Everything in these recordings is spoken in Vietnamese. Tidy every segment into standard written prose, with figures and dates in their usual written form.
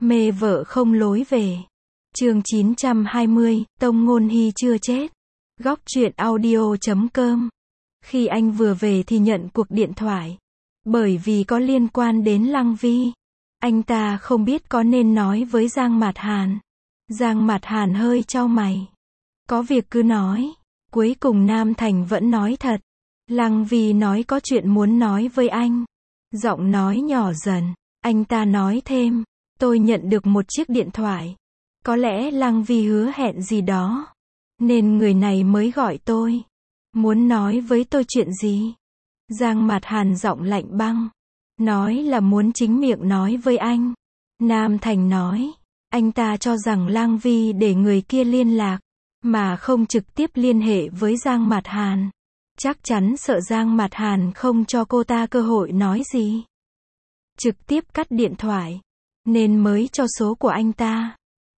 Mê vợ không lối về. Chương 920, Tông Ngôn Hy chưa chết. Góc truyện audio.com. Khi anh vừa về thì nhận cuộc điện thoại. Bởi vì có liên quan đến Lăng Vi. Anh ta không biết có nên nói với Giang Mạt Hàn. Giang Mạt Hàn hơi chau mày. Có việc cứ nói. Cuối cùng Nam Thành vẫn nói thật. Lăng Vi nói có chuyện muốn nói với anh. Giọng nói nhỏ dần. Anh ta nói thêm. Tôi nhận được một chiếc điện thoại. Có lẽ Lăng Vi hứa hẹn gì đó. Nên người này mới gọi tôi. Muốn nói với tôi chuyện gì? Giang Mạt Hàn giọng lạnh băng. Nói là muốn chính miệng nói với anh. Nam Thành nói. Anh ta cho rằng Lăng Vi để người kia liên lạc. Mà không trực tiếp liên hệ với Giang Mạt Hàn. Chắc chắn sợ Giang Mạt Hàn không cho cô ta cơ hội nói gì. Trực tiếp cắt điện thoại. Nên mới cho số của anh ta.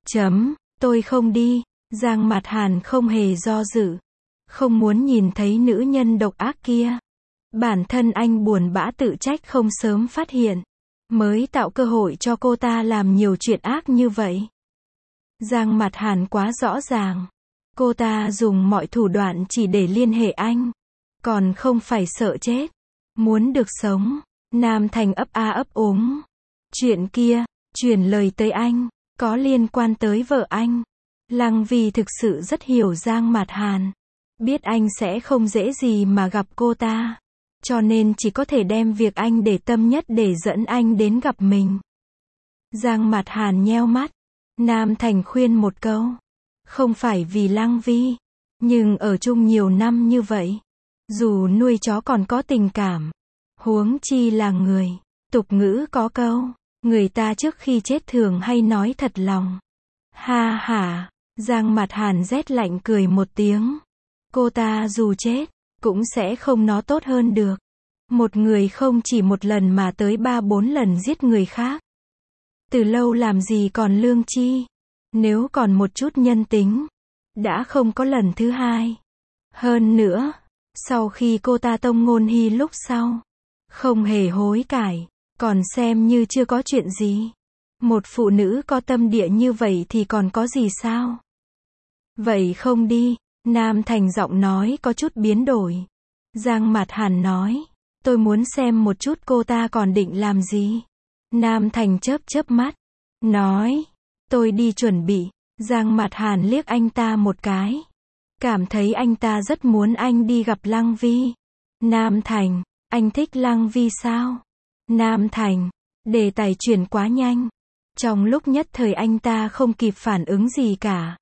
Tôi không đi. Giang Mạt Hàn không hề do dự. Không muốn nhìn thấy nữ nhân độc ác kia. Bản thân anh buồn bã tự trách không sớm phát hiện. Mới tạo cơ hội cho cô ta làm nhiều chuyện ác như vậy. Giang Mạt Hàn quá rõ ràng. Cô ta dùng mọi thủ đoạn chỉ để liên hệ anh. Còn không phải sợ chết. Muốn được sống. Nam Thành ấp a ấp úng. Chuyện kia, chuyển lời tới anh. Có liên quan tới vợ anh. Lăng Vi thực sự rất hiểu Giang Mạt Hàn. Biết anh sẽ không dễ gì mà gặp cô ta. Cho nên chỉ có thể đem việc anh để tâm nhất để dẫn anh đến gặp mình. Giang Mạt Hàn nheo mắt. Nam Thành khuyên một câu. Không phải vì Lăng Vi. Nhưng ở chung nhiều năm như vậy. Dù nuôi chó còn có tình cảm. Huống chi là người. Tục ngữ có câu. Người ta trước khi chết thường hay nói thật lòng. Ha ha. Giang Mạt Hàn rét lạnh cười một tiếng. Cô ta dù chết. Cũng sẽ không nó tốt hơn được. Một người không chỉ một lần mà tới 3-4 lần giết người khác. Từ lâu làm gì còn lương chi. Nếu còn một chút nhân tính. Đã không có lần thứ hai. Hơn nữa. Sau khi cô ta Tông Ngôn Hy lúc sau. Không hề hối cải. Còn xem như chưa có chuyện gì. Một phụ nữ có tâm địa như vậy thì còn có gì sao? Vậy không đi. Nam Thành giọng nói có chút biến đổi. Giang Mạt Hàn nói. Tôi muốn xem một chút cô ta còn định làm gì. Nam Thành chớp chớp mắt. Nói. Tôi đi chuẩn bị. Giang Mạt Hàn liếc anh ta một cái. Cảm thấy anh ta rất muốn anh đi gặp Lăng Vi. Nam Thành. Anh thích Lăng Vi sao? Nam Thành. Đề tài chuyển quá nhanh. Trong lúc nhất thời anh ta không kịp phản ứng gì cả.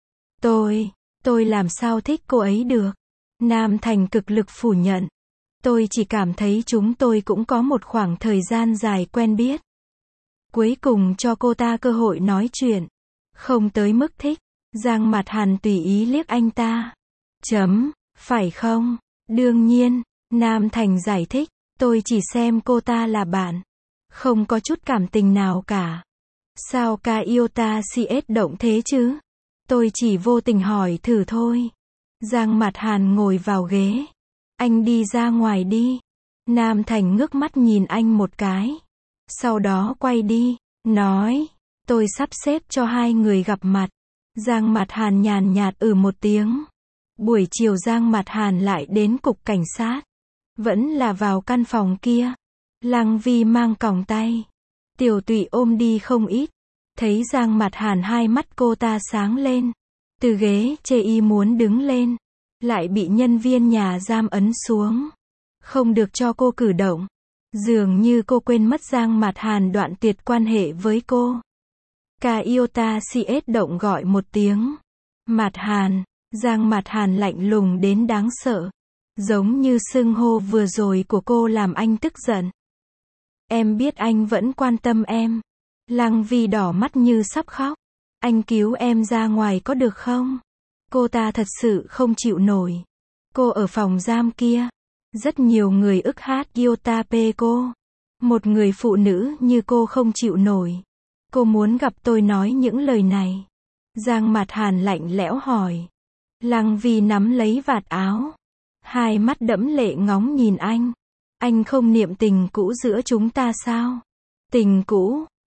Tôi làm sao thích cô ấy được? Nam Thành cực lực phủ nhận. Tôi chỉ cảm thấy chúng tôi cũng có một khoảng thời gian dài quen biết. Cuối cùng cho cô ta cơ hội nói chuyện. Không tới mức thích. Giang Mạt Hàn tùy ý liếc anh ta. Phải không? Đương nhiên. Nam Thành giải thích. Tôi chỉ xem cô ta là bạn. Không có chút cảm tình nào cả. Sao ca yêu ta CS động thế chứ? Tôi chỉ vô tình hỏi thử thôi. Giang Mạt Hàn ngồi vào ghế. Anh đi ra ngoài đi. Nam Thành ngước mắt nhìn anh một cái. Sau đó quay đi. Nói. Tôi sắp xếp cho hai người gặp mặt. Giang Mạt Hàn nhàn nhạt một tiếng. Buổi chiều Giang Mạt Hàn lại đến cục cảnh sát. Vẫn là vào căn phòng kia. Lăng Vi mang còng tay. Tiểu Tụy ôm đi không ít. Thấy Giang Mạt Hàn hai mắt cô ta sáng lên. Từ ghế chê y muốn đứng lên. Lại bị nhân viên nhà giam ấn xuống. Không được cho cô cử động. Dường như cô quên mất Giang Mạt Hàn đoạn tuyệt quan hệ với cô. Ca yêu ta CS động gọi một tiếng. Mạt Hàn. Giang Mạt Hàn lạnh lùng đến đáng sợ. Giống như xưng hô vừa rồi của cô làm anh tức giận. Em biết anh vẫn quan tâm em. Lăng Vi đỏ mắt như sắp khóc. Anh cứu em ra ngoài có được không? Cô ta thật sự không chịu nổi. Cô ở phòng giam kia. Rất nhiều người ức hát yêu ta pê cô. Một người phụ nữ như cô không chịu nổi. Cô muốn gặp tôi nói những lời này. Giang Mạt Hàn lạnh lẽo hỏi. Lăng Vi nắm lấy vạt áo. Hai mắt đẫm lệ ngóng nhìn anh. Anh không niệm tình cũ giữa chúng ta sao? Tình cũ?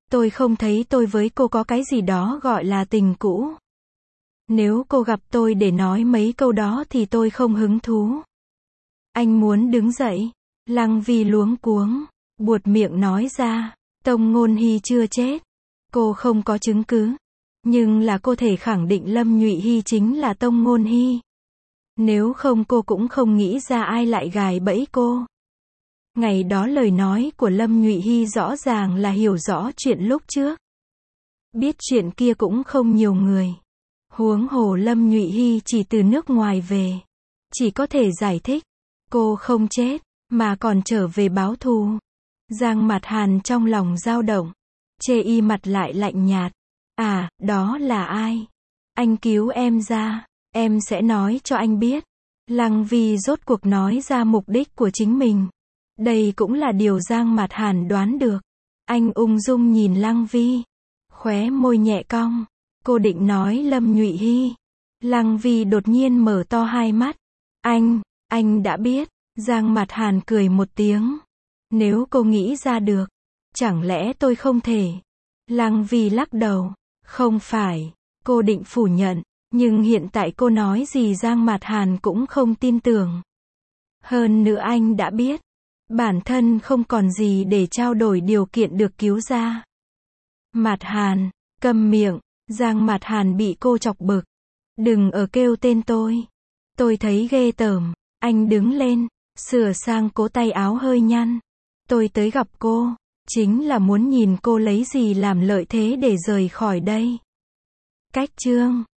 Tôi không thấy tôi với cô có cái gì đó gọi là tình cũ. Nếu cô gặp tôi để nói mấy câu đó thì tôi không hứng thú. Anh muốn đứng dậy. Lăng Vi luống cuống, buột miệng nói ra, Tông Ngôn Hy chưa chết. Cô không có chứng cứ. Nhưng là cô thể khẳng định Lâm Nhụy Hy chính là Tông Ngôn Hy. Nếu không cô cũng không nghĩ ra ai lại gài bẫy cô. Ngày đó lời nói của Lâm Nhụy Hy rõ ràng là hiểu rõ chuyện lúc trước. Biết chuyện kia cũng không nhiều người. Huống hồ Lâm Nhụy Hy chỉ từ nước ngoài về. Chỉ có thể giải thích. Cô không chết, mà còn trở về báo thù. Giang Mạt Hàn trong lòng dao động. Chê y mặt lại lạnh nhạt. À, đó là ai? Anh cứu em ra. Em sẽ nói cho anh biết. Lăng Vi rốt cuộc nói ra mục đích của chính mình. Đây cũng là điều Giang Mạt Hàn đoán được. Anh ung dung nhìn Lăng Vi. Khóe môi nhẹ cong. Cô định nói Lâm Nhụy Hy. Lăng Vi đột nhiên mở to hai mắt. Anh đã biết. Giang Mạt Hàn cười một tiếng. Nếu cô nghĩ ra được, chẳng lẽ tôi không thể? Lăng Vi lắc đầu. Không phải. Cô định phủ nhận. Nhưng hiện tại cô nói gì Giang Mạt Hàn cũng không tin tưởng. Hơn nữa anh đã biết. Bản thân không còn gì để trao đổi điều kiện được cứu ra. Mạt Hàn, câm miệng. Giang Mạt Hàn bị cô chọc bực. Đừng ở kêu tên tôi. Tôi thấy ghê tởm. Anh đứng lên, sửa sang cố tay áo hơi nhăn. Tôi tới gặp cô, chính là muốn nhìn cô lấy gì làm lợi thế để rời khỏi đây. Cách chương